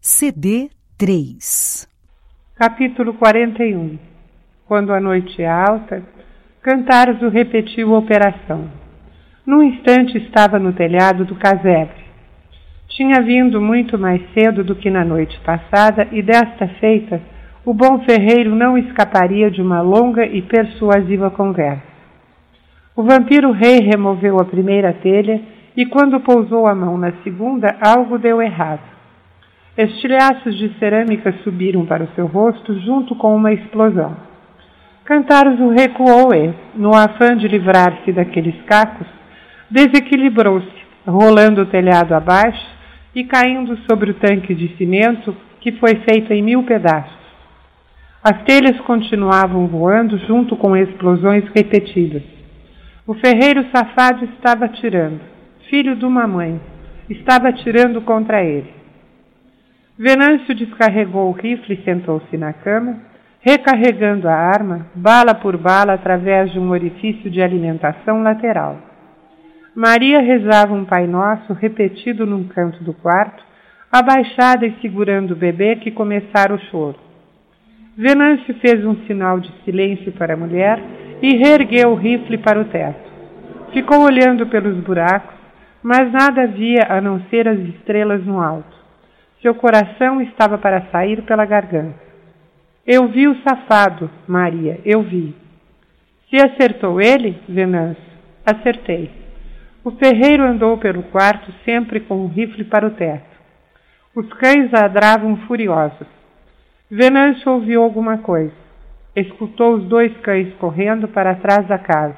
CD 3. Capítulo 41. Quando a noite é alta, Cantarzo repetiu a operação. Num instante estava no telhado do casebre. Tinha vindo muito mais cedo do que na noite passada e desta feita o bom ferreiro não escaparia de uma longa e persuasiva conversa. O vampiro-rei removeu a primeira telha e quando pousou a mão na segunda, algo deu errado. Estilhaços de cerâmica subiram para o seu rosto junto com uma explosão. Cantarzo recuou e, no afã de livrar-se daqueles cacos, desequilibrou-se, rolando o telhado abaixo e caindo sobre o tanque de cimento que foi feito em 1000 pedaços. As telhas continuavam voando junto com explosões repetidas. O ferreiro safado estava atirando, filho de uma mãe, estava atirando contra ele. Venâncio descarregou o rifle e sentou-se na cama, recarregando a arma, bala por bala, através de um orifício de alimentação lateral. Maria rezava um Pai Nosso repetido num canto do quarto, abaixada e segurando o bebê que começara o choro. Venâncio fez um sinal de silêncio para a mulher e reergueu o rifle para o teto. Ficou olhando pelos buracos, mas nada via a não ser as estrelas no alto. Seu coração estava para sair pela garganta. Eu vi o safado, Maria, eu vi. Se acertou ele, Venâncio? Acertei. O ferreiro andou pelo quarto sempre com o rifle para o teto. Os cães ladravam furiosos. Venâncio ouviu alguma coisa. Escutou os 2 cães correndo para trás da casa.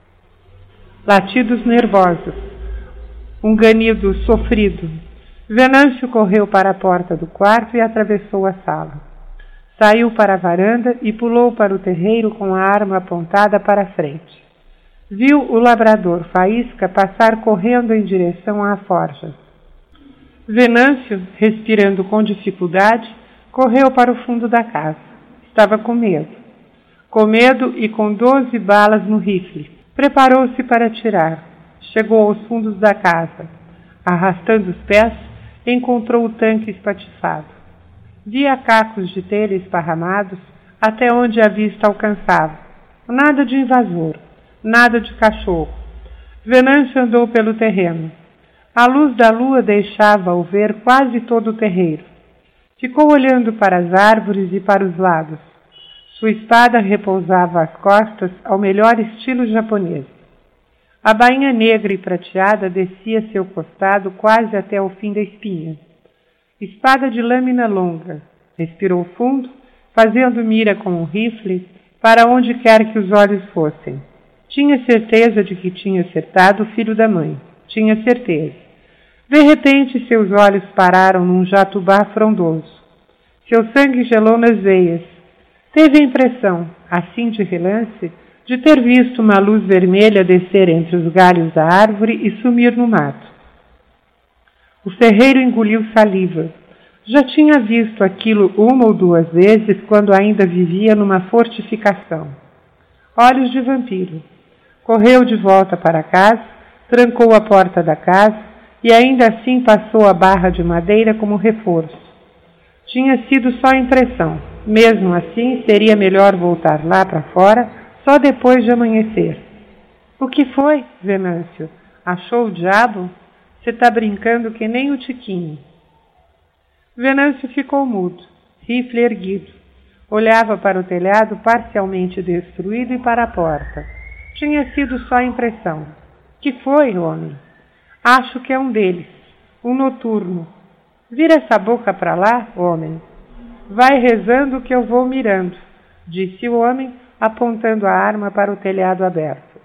Latidos nervosos. Um ganido sofrido. Venâncio correu para a porta do quarto e atravessou a sala. Saiu para a varanda e pulou para o terreiro com a arma apontada para a frente. Viu o labrador Faísca passar correndo em direção à forja. Venâncio, respirando com dificuldade, correu para o fundo da casa. Estava com medo. Com medo e com 12 balas no rifle. Preparou-se para atirar. Chegou aos fundos da casa. Arrastando os pés, encontrou o tanque espatifado. Via cacos de telha esparramados até onde a vista alcançava. Nada de invasor, nada de cachorro. Venâncio andou pelo terreno. A luz da lua deixava-o ver quase todo o terreiro. Ficou olhando para as árvores e para os lados. Sua espada repousava às costas ao melhor estilo japonês. A bainha negra e prateada descia seu costado quase até o fim da espinha. Espada de lâmina longa. Respirou fundo, fazendo mira com o rifle para onde quer que os olhos fossem. Tinha certeza de que tinha acertado o filho da mãe. Tinha certeza. De repente, seus olhos pararam num jatubá frondoso. Seu sangue gelou nas veias. Teve a impressão, assim de relance, de ter visto uma luz vermelha descer entre os galhos da árvore e sumir no mato. O ferreiro engoliu saliva. Já tinha visto aquilo 1 ou 2 vezes quando ainda vivia numa fortificação. Olhos de vampiro. Correu de volta para casa, trancou a porta da casa e ainda assim passou a barra de madeira como reforço. Tinha sido só impressão. Mesmo assim, seria melhor voltar lá para fora só depois de amanhecer. O que foi, Venâncio? Achou o diabo? Você está brincando que nem o Tiquinho. Venâncio ficou mudo, rifle erguido. Olhava para o telhado parcialmente destruído e para a porta. Tinha sido só impressão. Que foi, homem? Acho que é um deles, um noturno. Vira essa boca para lá, homem. Vai rezando que eu vou mirando, disse o homem, apontando a arma para o telhado aberto.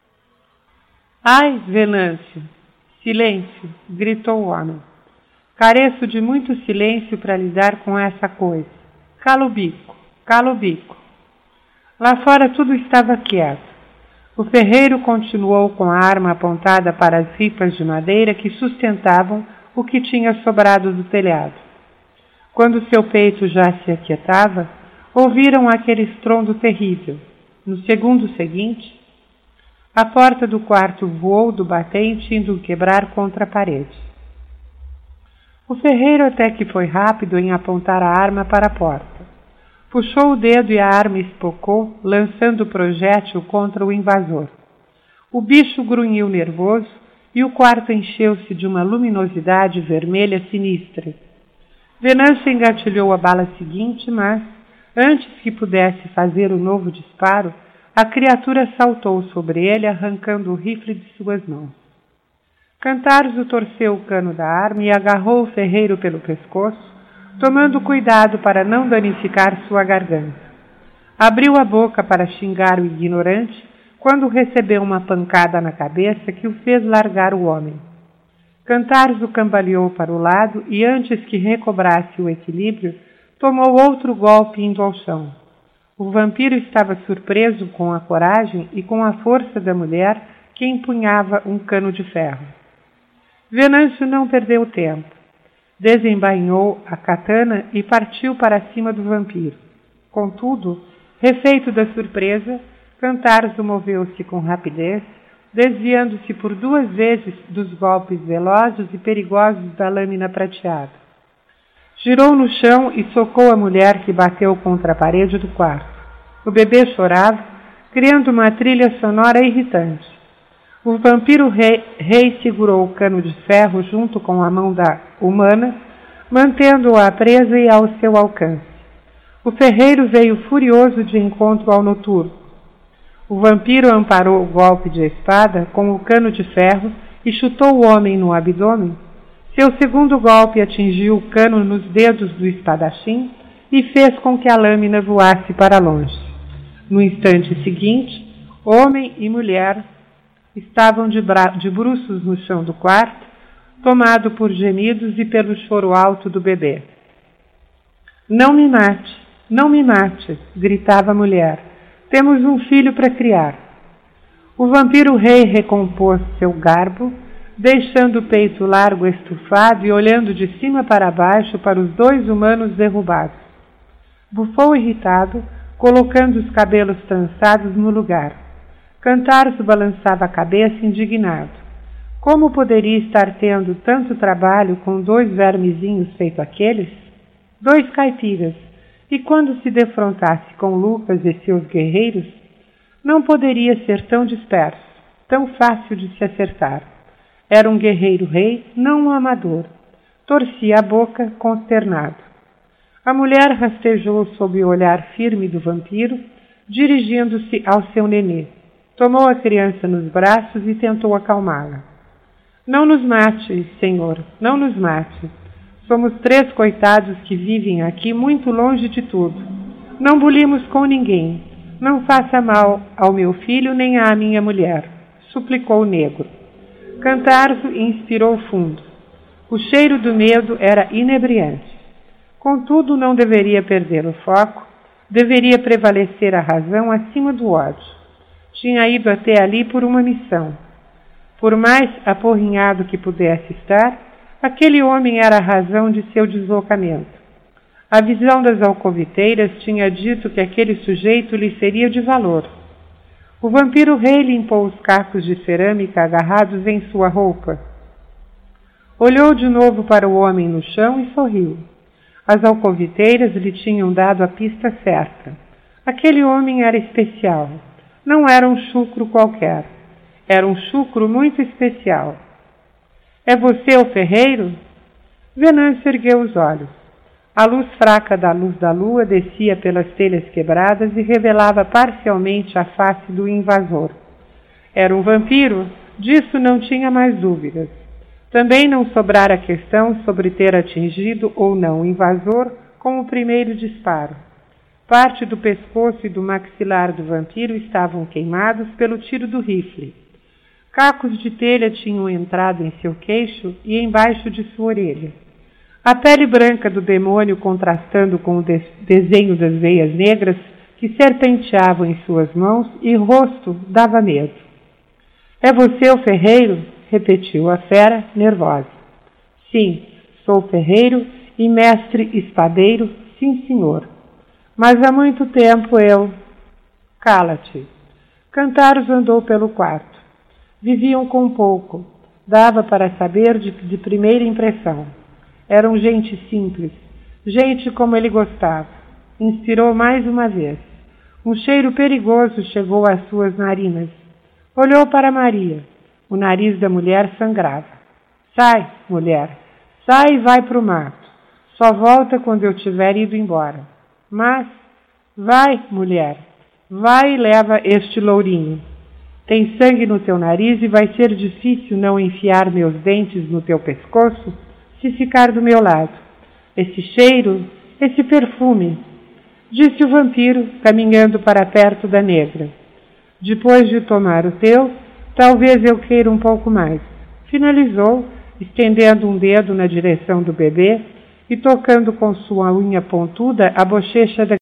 Ai, Venâncio! Silêncio! Gritou o homem. Careço de muito silêncio para lidar com essa coisa. Cala o bico, cala o bico. Lá fora tudo estava quieto. O ferreiro continuou com a arma apontada para as ripas de madeira que sustentavam o que tinha sobrado do telhado. Quando seu peito já se aquietava, ouviram aquele estrondo terrível. No segundo seguinte, a porta do quarto voou do batente, indo quebrar contra a parede. O ferreiro até que foi rápido em apontar a arma para a porta. Puxou o dedo e a arma espocou, lançando o projétil contra o invasor. O bicho grunhiu nervoso e o quarto encheu-se de uma luminosidade vermelha sinistra. Venâncio engatilhou a bala seguinte, mas, antes que pudesse fazer o novo disparo, a criatura saltou sobre ele, arrancando o rifle de suas mãos. Cantarzo torceu o cano da arma e agarrou o ferreiro pelo pescoço, tomando cuidado para não danificar sua garganta. Abriu a boca para xingar o ignorante, quando recebeu uma pancada na cabeça que o fez largar o homem. Cantarzo cambaleou para o lado e, antes que recobrasse o equilíbrio, tomou outro golpe indo ao chão. O vampiro estava surpreso com a coragem e com a força da mulher que empunhava um cano de ferro. Venâncio não perdeu tempo. Desembainhou a katana e partiu para cima do vampiro. Contudo, refeito da surpresa, Cantarzo moveu-se com rapidez, desviando-se por 2 vezes dos golpes velozes e perigosos da lâmina prateada. Girou no chão e socou a mulher que bateu contra a parede do quarto. O bebê chorava, criando uma trilha sonora irritante. O vampiro rei segurou o cano de ferro junto com a mão da humana, mantendo-a presa e ao seu alcance. O ferreiro veio furioso de encontro ao noturno. O vampiro amparou o golpe de espada com o cano de ferro e chutou o homem no abdômen. Seu segundo golpe atingiu o cano nos dedos do espadachim e fez com que a lâmina voasse para longe. No instante seguinte, homem e mulher estavam de bruços no chão do quarto, tomado por gemidos e pelo choro alto do bebê. Não me mate, gritava a mulher. Temos um filho para criar. O vampiro rei recompôs seu garbo, deixando o peito largo estufado e olhando de cima para baixo para os 2 humanos derrubados. Bufou irritado, colocando os cabelos trançados no lugar. Cantarzo balançava a cabeça indignado. Como poderia estar tendo tanto trabalho com 2 vermezinhos feito aqueles? 2 caipiras. E quando se defrontasse com Lucas e seus guerreiros, não poderia ser tão disperso, tão fácil de se acertar. Era um guerreiro rei, não um amador. Torcia a boca, consternado. A mulher rastejou sob o olhar firme do vampiro, dirigindo-se ao seu nenê. Tomou a criança nos braços e tentou acalmá-la. Não nos mate, senhor, não nos mate. Somos 3 coitados que vivem aqui muito longe de tudo. Não bulimos com ninguém. Não faça mal ao meu filho nem à minha mulher, suplicou o negro. Cantarzo inspirou fundo. O cheiro do medo era inebriante. Contudo, não deveria perder o foco, deveria prevalecer a razão acima do ódio. Tinha ido até ali por uma missão. Por mais aporrinhado que pudesse estar, aquele homem era a razão de seu deslocamento. A visão das alcoviteiras tinha dito que aquele sujeito lhe seria de valor. O vampiro rei limpou os cacos de cerâmica agarrados em sua roupa. Olhou de novo para o homem no chão e sorriu. As alcoviteiras lhe tinham dado a pista certa. Aquele homem era especial. Não era um chucro qualquer. Era um chucro muito especial. É você o ferreiro? Venâncio ergueu os olhos. A luz fraca da luz da lua descia pelas telhas quebradas e revelava parcialmente a face do invasor. Era um vampiro? Disso não tinha mais dúvidas. Também não sobrara a questão sobre ter atingido ou não o invasor com o primeiro disparo. Parte do pescoço e do maxilar do vampiro estavam queimados pelo tiro do rifle. Cacos de telha tinham entrado em seu queixo e embaixo de sua orelha. A pele branca do demônio contrastando com o desenho das veias negras que serpenteavam em suas mãos e rosto dava medo. É você o ferreiro? Repetiu a fera, nervosa. Sim, sou ferreiro e mestre espadeiro, sim senhor. Mas há muito tempo eu... Cala-te. Cantarzo andou pelo quarto. Viviam com pouco. Dava para saber de primeira impressão. Eram gente simples, gente como ele gostava. Inspirou mais uma vez. Um cheiro perigoso chegou às suas narinas. Olhou para Maria. O nariz da mulher sangrava. Sai, mulher, sai e vai para o mato. Só volta quando eu tiver ido embora. Mas, vai, mulher, vai e leva este lourinho. Tem sangue no teu nariz e vai ser difícil não enfiar meus dentes no teu pescoço se ficar do meu lado. Esse cheiro, esse perfume, disse o vampiro, caminhando para perto da negra. Depois de tomar o teu, talvez eu queira um pouco mais. Finalizou, estendendo um dedo na direção do bebê e tocando com sua unha pontuda a bochecha da